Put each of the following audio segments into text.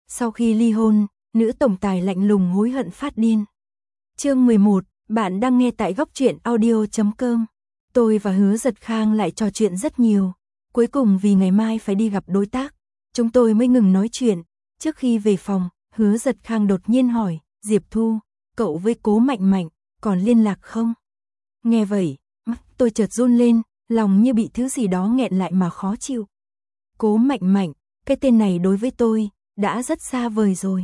Sau khi ly hôn, nữ tổng tài lạnh lùng hối hận phát điên. Chương 11, bạn đang nghe tại góc truyện audio.com. Tôi và Hứa Giật Khang lại trò chuyện rất nhiều. Cuối cùng vì ngày mai phải đi gặp đối tác, chúng tôi mới ngừng nói chuyện. Trước khi về phòng, Hứa Giật Khang đột nhiên hỏi, Diệp Thu, cậu với Cố Mạnh Mạnh, còn liên lạc không? Nghe vậy, mắt tôi chợt run lên, lòng như bị thứ gì đó nghẹn lại mà khó chịu. Cố Mạnh Mạnh, cái tên này đối với tôi, đã rất xa vời rồi.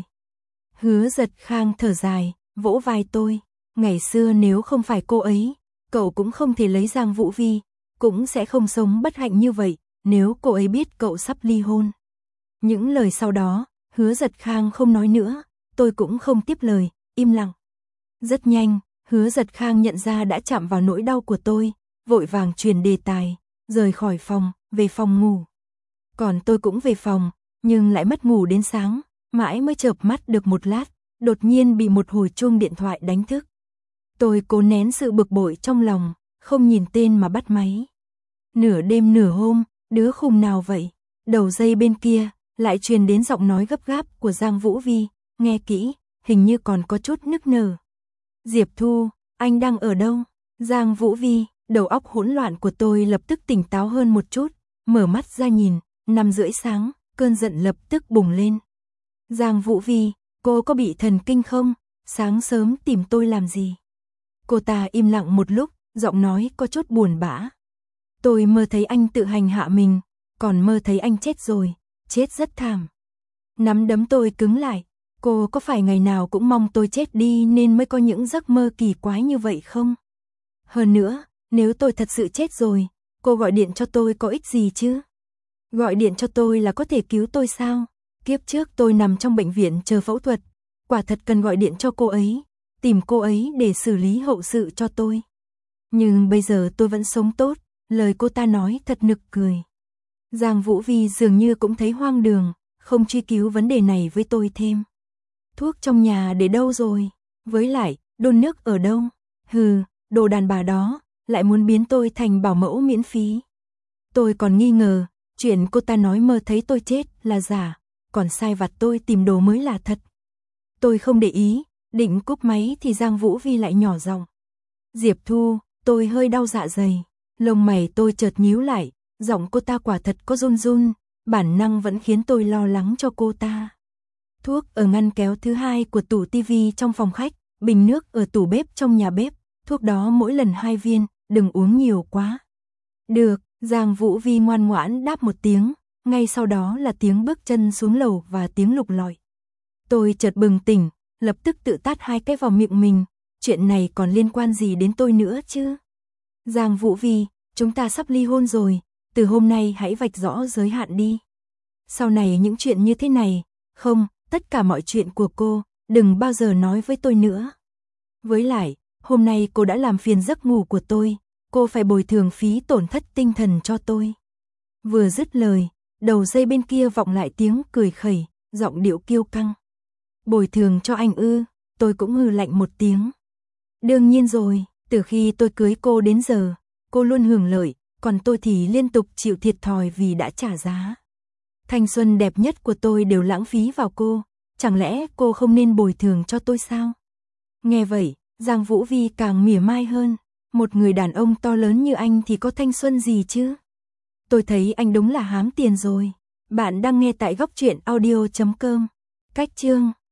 Hứa Giật Khang thở dài, vỗ vai tôi. Ngày xưa nếu không phải cô ấy, cậu cũng không thể lấy Giang Vũ Vi, cũng sẽ không sống bất hạnh như vậy, nếu cô ấy biết cậu sắp ly hôn. Những lời sau đó, Hứa Giật Khang không nói nữa, tôi cũng không tiếp lời, im lặng. Rất nhanh, Hứa Giật Khang nhận ra đã chạm vào nỗi đau của tôi, vội vàng chuyển đề tài, rời khỏi phòng, về phòng ngủ. Còn tôi cũng về phòng, nhưng lại mất ngủ đến sáng, mãi mới chợp mắt được một lát, đột nhiên bị một hồi chuông điện thoại đánh thức. Tôi cố nén sự bực bội trong lòng, không nhìn tên mà bắt máy. Nửa đêm nửa hôm, đứa khùng nào vậy? Đầu dây bên kia, lại truyền đến giọng nói gấp gáp của Giang Vũ Vi, nghe kỹ, hình như còn có chút nức nở. Diệp Thu, anh đang ở đâu? Giang Vũ Vi, đầu óc hỗn loạn của tôi lập tức tỉnh táo hơn một chút, mở mắt ra nhìn, 5:30 sáng, cơn giận lập tức bùng lên. Giang Vũ Vi, cô có bị thần kinh không? Sáng sớm tìm tôi làm gì? Cô ta im lặng một lúc, giọng nói có chút buồn bã. Tôi mơ thấy anh tự hành hạ mình, còn mơ thấy anh chết rồi, chết rất thảm. Nắm đấm tôi cứng lại, cô có phải ngày nào cũng mong tôi chết đi nên mới có những giấc mơ kỳ quái như vậy không? Hơn nữa, nếu tôi thật sự chết rồi, cô gọi điện cho tôi có ích gì chứ? Gọi điện cho tôi là có thể cứu tôi sao? Kiếp trước tôi nằm trong bệnh viện chờ phẫu thuật, quả thật cần gọi điện cho cô ấy, tìm cô ấy để xử lý hậu sự cho tôi. Nhưng bây giờ tôi vẫn sống tốt, lời cô ta nói thật nực cười. Giang Vũ Vi dường như cũng thấy hoang đường, không truy cứu vấn đề này với tôi thêm. Thuốc trong nhà để đâu rồi? Với lại, đun nước ở đâu? Hừ, đồ đàn bà đó, lại muốn biến tôi thành bảo mẫu miễn phí. Tôi còn nghi ngờ, chuyện cô ta nói mơ thấy tôi chết là giả, còn sai vặt tôi tìm đồ mới là thật. Tôi không để ý, định cúp máy thì Giang Vũ Vi lại nhỏ giọng. Diệp Thu, tôi hơi đau dạ dày. Lông mày tôi chợt nhíu lại, giọng cô ta quả thật có run run, bản năng vẫn khiến tôi lo lắng cho cô ta. Thuốc ở ngăn kéo thứ 2 của tủ tivi trong phòng khách, bình nước ở tủ bếp trong nhà bếp, thuốc đó mỗi lần 2 viên, đừng uống nhiều quá. Được, Giang Vũ Vi ngoan ngoãn đáp một tiếng, ngay sau đó là tiếng bước chân xuống lầu và tiếng lục lọi. Tôi chợt bừng tỉnh, lập tức tự tát 2 cái vào miệng mình, chuyện này còn liên quan gì đến tôi nữa chứ? Giang Vũ Vi, chúng ta sắp ly hôn rồi, từ hôm nay hãy vạch rõ giới hạn đi. Sau này những chuyện như thế này, không, tất cả mọi chuyện của cô, đừng bao giờ nói với tôi nữa. Với lại, hôm nay cô đã làm phiền giấc ngủ của tôi, cô phải bồi thường phí tổn thất tinh thần cho tôi. Vừa dứt lời, đầu dây bên kia vọng lại tiếng cười khẩy, giọng điệu kiêu căng. Bồi thường cho anh ư? Tôi cũng hừ lạnh một tiếng. Đương nhiên rồi, từ khi tôi cưới cô đến giờ, cô luôn hưởng lợi, còn tôi thì liên tục chịu thiệt thòi vì đã trả giá. Thanh xuân đẹp nhất của tôi đều lãng phí vào cô, chẳng lẽ cô không nên bồi thường cho tôi sao? Nghe vậy, Giang Vũ Vi càng mỉa mai hơn, một người đàn ông to lớn như anh thì có thanh xuân gì chứ? Tôi thấy anh đúng là hám tiền rồi. Bạn đang nghe tại góc truyện audio.com. Cách chương